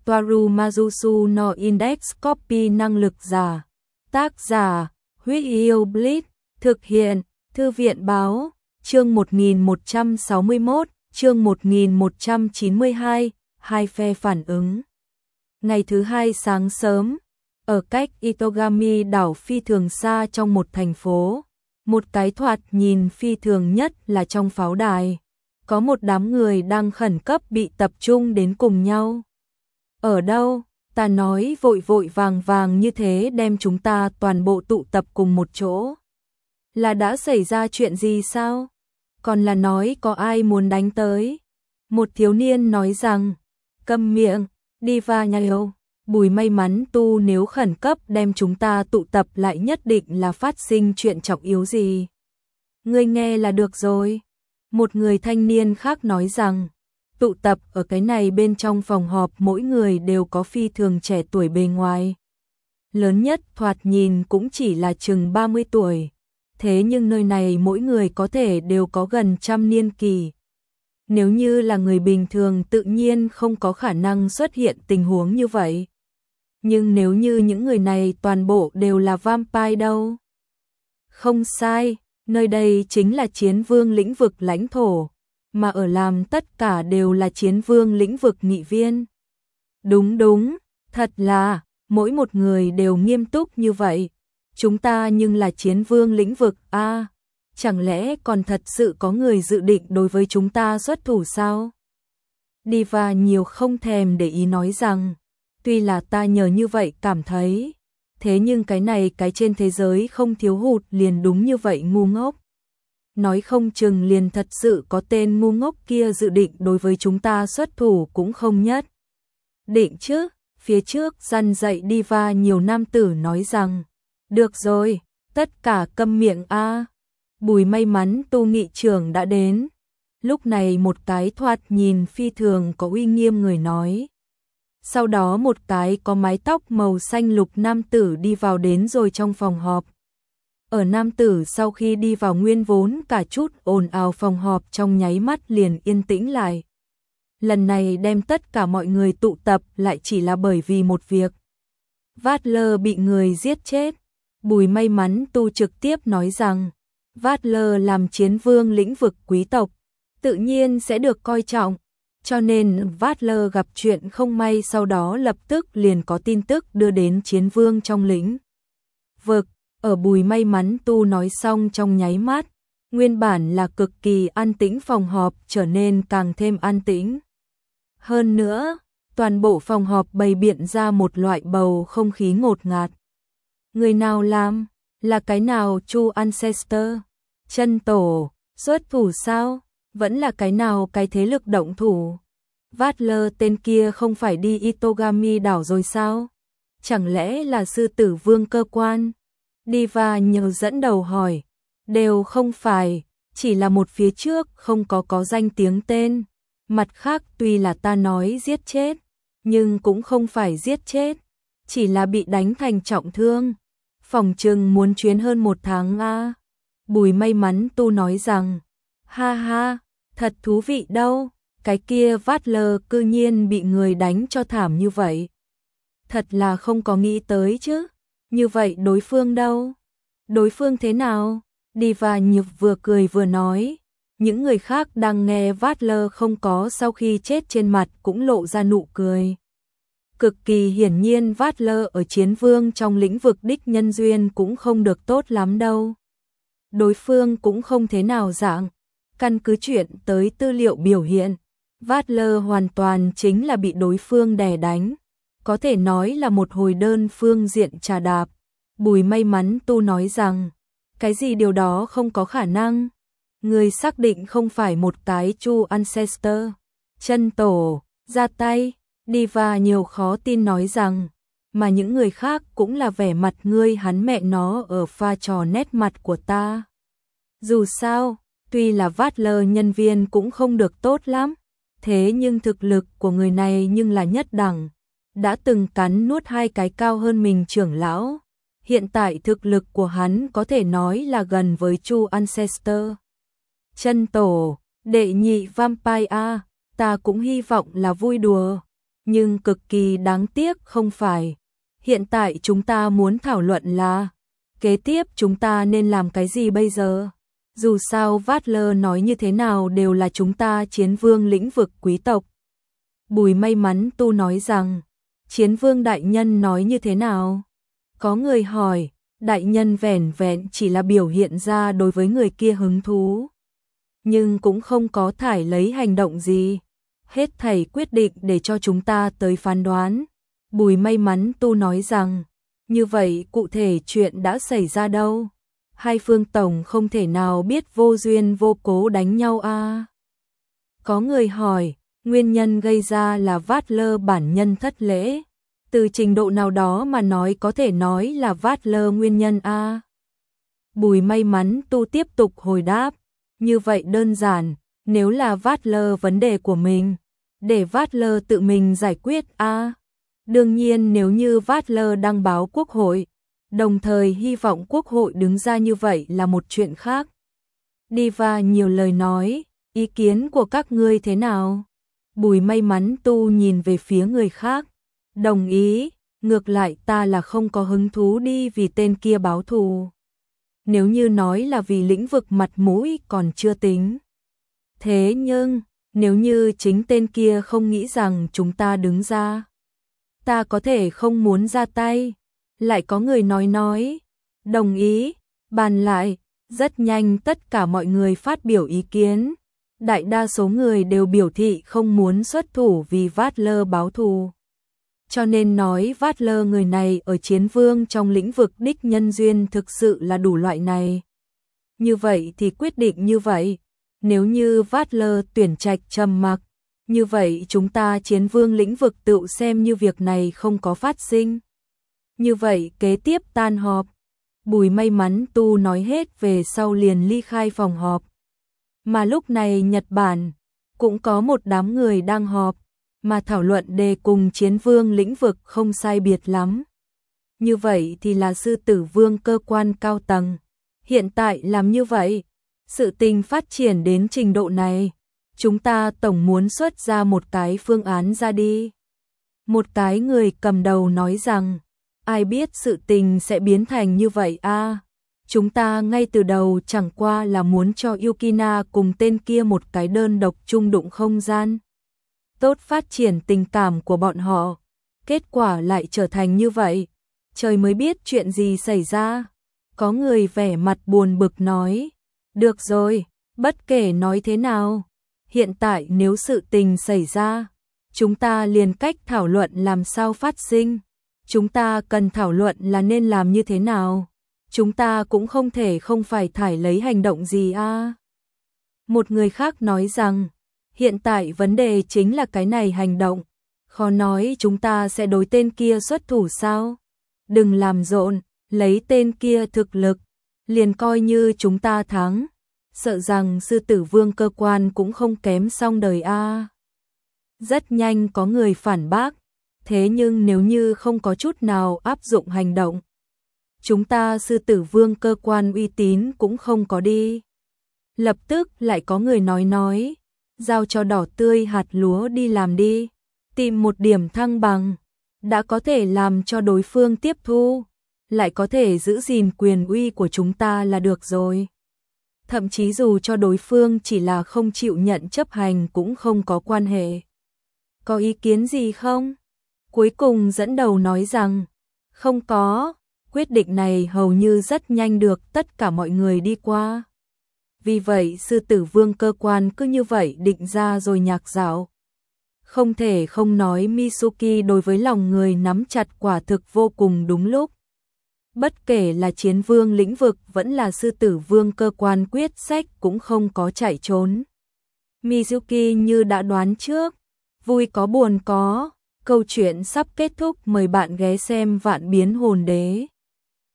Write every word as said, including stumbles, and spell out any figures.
Toaru Majusu no Index Copy năng lực giả. Tác giả, Huyết Yêu Blitz, thực hiện, Thư viện báo, chương một nghìn một trăm sáu mươi mốt, chương một nghìn một trăm chín mươi hai, hai phe phản ứng. Ngày thứ hai sáng sớm, ở cách Itogami đảo phi thường xa trong một thành phố, một cái thoạt nhìn phi thường nhất là trong pháo đài, có một đám người đang khẩn cấp bị tập trung đến cùng nhau. Ở đâu? Ta nói vội vội vàng vàng như thế đem chúng ta toàn bộ tụ tập cùng một chỗ. Là đã xảy ra chuyện gì sao? Còn là nói có ai muốn đánh tới? Một thiếu niên nói rằng, câm miệng, đi va nhau. Bùi may mắn tu nếu khẩn cấp đem chúng ta tụ tập lại nhất định là phát sinh chuyện trọng yếu gì. Ngươi nghe là được rồi. Một người thanh niên khác nói rằng, tụ tập ở cái này bên trong phòng họp mỗi người đều có phi thường trẻ tuổi bề ngoài. Lớn nhất thoạt nhìn cũng chỉ là chừng ba mươi tuổi. Thế nhưng nơi này mỗi người có thể đều có gần trăm niên kỳ. Nếu như là người bình thường tự nhiên không có khả năng xuất hiện tình huống như vậy. Nhưng nếu như những người này toàn bộ đều là vampire đâu? Không sai, nơi đây chính là chiến vương lĩnh vực lãnh thổ, mà ở làm tất cả đều là chiến vương lĩnh vực nghị viên. Đúng đúng, thật là, mỗi một người đều nghiêm túc như vậy. Chúng ta nhưng là chiến vương lĩnh vực a, à, chẳng lẽ còn thật sự có người dự định đối với chúng ta xuất thủ sao? Diva nhiều không thèm để ý nói rằng, tuy là ta nhờ như vậy cảm thấy, thế nhưng cái này cái trên thế giới không thiếu hụt liền đúng như vậy ngu ngốc. Nói không chừng liền thật sự có tên ngu ngốc kia dự định đối với chúng ta xuất thủ cũng không nhất. Định chứ, phía trước răn dạy Diva nhiều nam tử nói rằng, được rồi, tất cả câm miệng a. Bùi may mắn tu nghị trưởng đã đến. Lúc này một cái thoạt nhìn phi thường có uy nghiêm người nói. Sau đó một cái có mái tóc màu xanh lục nam tử đi vào đến rồi trong phòng họp. Ở nam tử sau khi đi vào nguyên vốn cả chút ồn ào phòng họp trong nháy mắt liền yên tĩnh lại. Lần này đem tất cả mọi người tụ tập lại chỉ là bởi vì một việc. Vatler bị người giết chết. Bùi may mắn tu trực tiếp nói rằng, Vatler làm chiến vương lĩnh vực quý tộc, tự nhiên sẽ được coi trọng, cho nên Vatler gặp chuyện không may sau đó lập tức liền có tin tức đưa đến chiến vương trong lĩnh vực. Ở bùi may mắn tu nói xong trong nháy mắt, nguyên bản là cực kỳ an tĩnh phòng họp trở nên càng thêm an tĩnh. Hơn nữa, toàn bộ phòng họp bày biện ra một loại bầu không khí ngột ngạt. Người nào làm? Là cái nào Chu Ancestor? Chân tổ? Xuất thủ sao? Vẫn là cái nào cái thế lực động thủ? Vatler tên kia không phải đi Itogami đảo rồi sao? Chẳng lẽ là sư tử vương cơ quan? Diva nhờ dẫn đầu hỏi. Đều không phải, chỉ là một phía trước không có có danh tiếng tên. Mặt khác tuy là ta nói giết chết, nhưng cũng không phải giết chết, chỉ là bị đánh thành trọng thương. Phòng trừng muốn chuyến hơn một tháng a. À. Bùi may mắn tu nói rằng, ha ha, thật thú vị đâu, cái kia Vatler cư nhiên bị người đánh cho thảm như vậy. Thật là không có nghĩ tới chứ, như vậy đối phương đâu? Đối phương thế nào? Diva Nhược vừa cười vừa nói, những người khác đang nghe Vatler không có sau khi chết trên mặt cũng lộ ra nụ cười. Cực kỳ hiển nhiên Vatler ở chiến vương trong lĩnh vực đích nhân duyên cũng không được tốt lắm đâu. Đối phương cũng không thế nào dạng, căn cứ chuyện tới tư liệu biểu hiện, Vatler hoàn toàn chính là bị đối phương đè đánh, có thể nói là một hồi đơn phương diện trà đạp. Bùi may mắn tu nói rằng, cái gì điều đó không có khả năng, người xác định không phải một cái Chu Ancestor, chân tổ, ra tay. Diva nhiều khó tin nói rằng, mà những người khác cũng là vẻ mặt ngươi hắn mẹ nó ở pha trò nét mặt của ta. Dù sao, tuy là Vatler nhân viên cũng không được tốt lắm, thế nhưng thực lực của người này nhưng là nhất đẳng, đã từng cắn nuốt hai cái cao hơn mình trưởng lão. Hiện tại thực lực của hắn có thể nói là gần với Chu Ancestor. Chân tổ, đệ nhị vampire a, ta cũng hy vọng là vui đùa. nhưng cực kỳ đáng tiếc không phải. Hiện tại chúng ta muốn thảo luận là kế tiếp chúng ta nên làm cái gì bây giờ? Dù sao Vatler nói như thế nào đều là chúng ta chiến vương lĩnh vực quý tộc. Bùi May Mắn Tu nói rằng, chiến vương đại nhân nói như thế nào? Có người hỏi, đại nhân vẻn vẹn chỉ là biểu hiện ra đối với người kia hứng thú. Nhưng cũng không có thải lấy hành động gì. Hết thảy quyết định để cho chúng ta tới phán đoán. Bùi May Mắn Tu nói rằng, như vậy cụ thể chuyện đã xảy ra đâu? Hai phương tổng không thể nào biết vô duyên vô cố đánh nhau a. À? Có người hỏi, nguyên nhân gây ra là Vatler bản nhân thất lễ. Từ trình độ nào đó mà nói có thể nói là Vatler nguyên nhân a. À? Bùi May Mắn Tu tiếp tục hồi đáp, như vậy đơn giản, nếu là Vatler vấn đề của mình, để Vatler tự mình giải quyết a. À? Đương nhiên nếu như Vatler đăng báo quốc hội, đồng thời hy vọng quốc hội đứng ra như vậy là một chuyện khác. Diva nhiều lời nói, ý kiến của các ngươi thế nào? Bùi May Mắn Tu nhìn về phía người khác, đồng ý, ngược lại ta là không có hứng thú đi vì tên kia báo thù. Nếu như nói là vì lĩnh vực mặt mũi còn chưa tính. Thế nhưng, nếu như chính tên kia không nghĩ rằng chúng ta đứng ra, ta có thể không muốn ra tay. Lại có người nói nói, đồng ý, bàn lại, rất nhanh tất cả mọi người phát biểu ý kiến. Đại đa số người đều biểu thị không muốn xuất thủ vì Vatler báo thù. Cho nên nói Vatler người này ở chiến vương trong lĩnh vực đích nhân duyên thực sự là đủ loại này. Như vậy thì quyết định như vậy, nếu như Vatler tuyển trạch trầm mặc, như vậy chúng ta chiến vương lĩnh vực tự xem như việc này không có phát sinh. Như vậy kế tiếp tan họp, Bùi May Mắn Tu nói hết về sau liền ly khai phòng họp. Mà lúc này Nhật Bản cũng có một đám người đang họp, mà thảo luận đề cùng chiến vương lĩnh vực không sai biệt lắm. Như vậy thì là sư tử vương cơ quan cao tầng. Hiện tại làm như vậy, sự tình phát triển đến trình độ này, chúng ta tổng muốn xuất ra một cái phương án ra đi. Một cái người cầm đầu nói rằng, ai biết sự tình sẽ biến thành như vậy a? À? Chúng ta ngay từ đầu chẳng qua là muốn cho Yukina cùng tên kia một cái đơn độc chung đụng không gian. Tốt phát triển tình cảm của bọn họ. Kết quả lại trở thành như vậy. Trời mới biết chuyện gì xảy ra. Có người vẻ mặt buồn bực nói. Được rồi, bất kể nói thế nào. Hiện tại nếu sự tình xảy ra, chúng ta liền cách thảo luận làm sao phát sinh. Chúng ta cần thảo luận là nên làm như thế nào. Chúng ta cũng không thể không phải thải lấy hành động gì a. À? Một người khác nói rằng, hiện tại vấn đề chính là cái này hành động. Khó nói chúng ta sẽ đối tên kia xuất thủ sao? Đừng làm rộn, lấy tên kia thực lực, liền coi như chúng ta thắng. Sợ rằng sư tử vương cơ quan cũng không kém xong đời a. À? Rất nhanh có người phản bác. Thế nhưng nếu như không có chút nào áp dụng hành động, chúng ta sư tử vương cơ quan uy tín cũng không có đi. Lập tức lại có người nói nói, giao cho đỏ tươi hạt lúa đi làm đi, tìm một điểm thăng bằng, đã có thể làm cho đối phương tiếp thu, lại có thể giữ gìn quyền uy của chúng ta là được rồi. Thậm chí dù cho đối phương chỉ là không chịu nhận chấp hành cũng không có quan hệ. Có ý kiến gì không? Cuối cùng dẫn đầu nói rằng, không có, quyết định này hầu như rất nhanh được tất cả mọi người đi qua. Vì vậy sư tử vương cơ quan cứ như vậy định ra rồi nhạc dạo. Không thể không nói Mitsuki đối với lòng người nắm chặt quả thực vô cùng đúng lúc. Bất kể là chiến vương lĩnh vực vẫn là sư tử vương cơ quan quyết sách cũng không có chạy trốn. Mitsuki như đã đoán trước, vui có buồn có. Câu chuyện sắp kết thúc, mời bạn ghé xem Vạn Biến Hồn Đế.